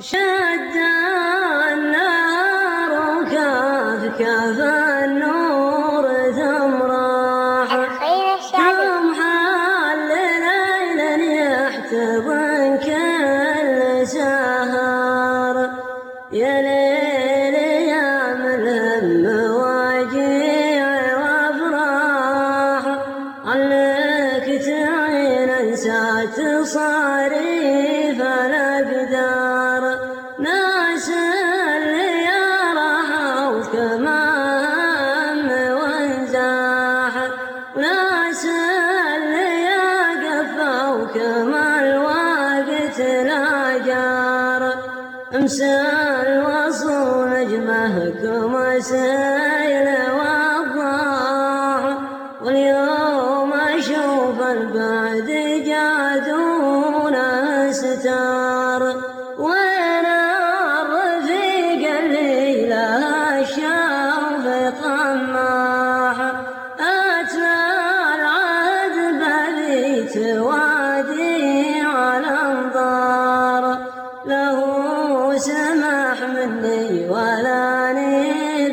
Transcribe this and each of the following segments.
شد النار وكاف كاف النور ثم راح ثم حل ليلا يحتضن كل سهر يا ليل يا ملهم واجيع وافراح عليك تعين انسات صاريف الاقدار ناس اللي راحوا كما هم وانزاح وناس اللي قفوا كما الوقت لا جار امسى الوصول نجمهكم سيل وضاح واليوم اشوف البعد جادون ستار وين الرفيق اللي له الشوف طماح اتلى العهد بذيت وادي على انظار له سمح مني ولاني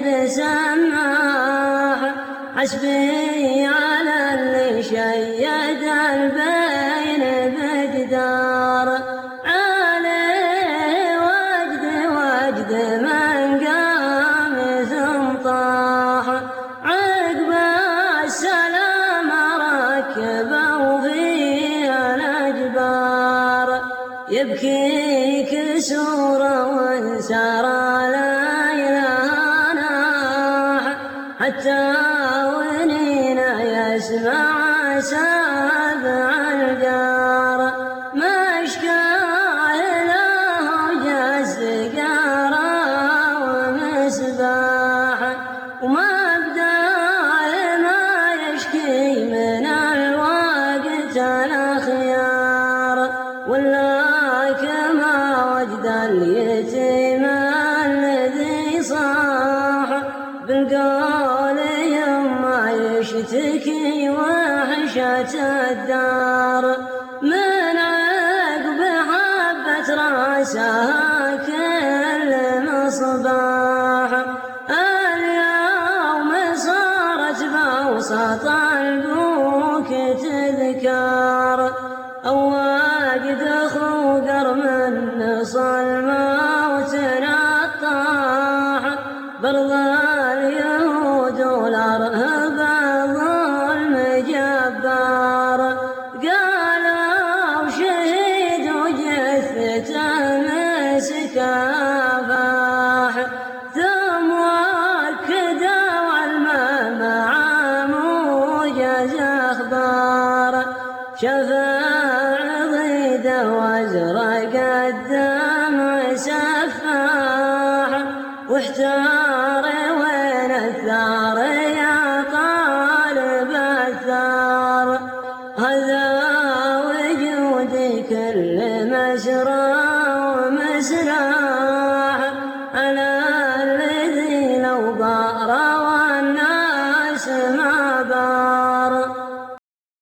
بسماح حسبي على اللي شيد البين بجدار عليه وجد من قام ثم طاح عقب السلام ركبوا في الاجبار يبكي كسور وانسرى ليلها ناح حتى ونينا يسمع سابع الجار مشكاه له جس قرى ومسباح وما بداه ما يشكي من الوقت الاخيار ولا كما وجد اليتيم الذي صاح بالقول يما يشتكي وحشة الدار من عقب حبة راسها كل مصباح اليوم صارت بوسط البوك تذكار أواجد خوقر من نصل الموت نطاح برضى اليهود والأرهب الظلم جبار قالوا شهيد وجثته مسكها فاح ثم وكدوا الماء مع موجز أخبار شفاع ضيده وازرق الدمع سفاح واحتار وين الثار يا طالب الثار هذا وجودي كل مسرى ومسرى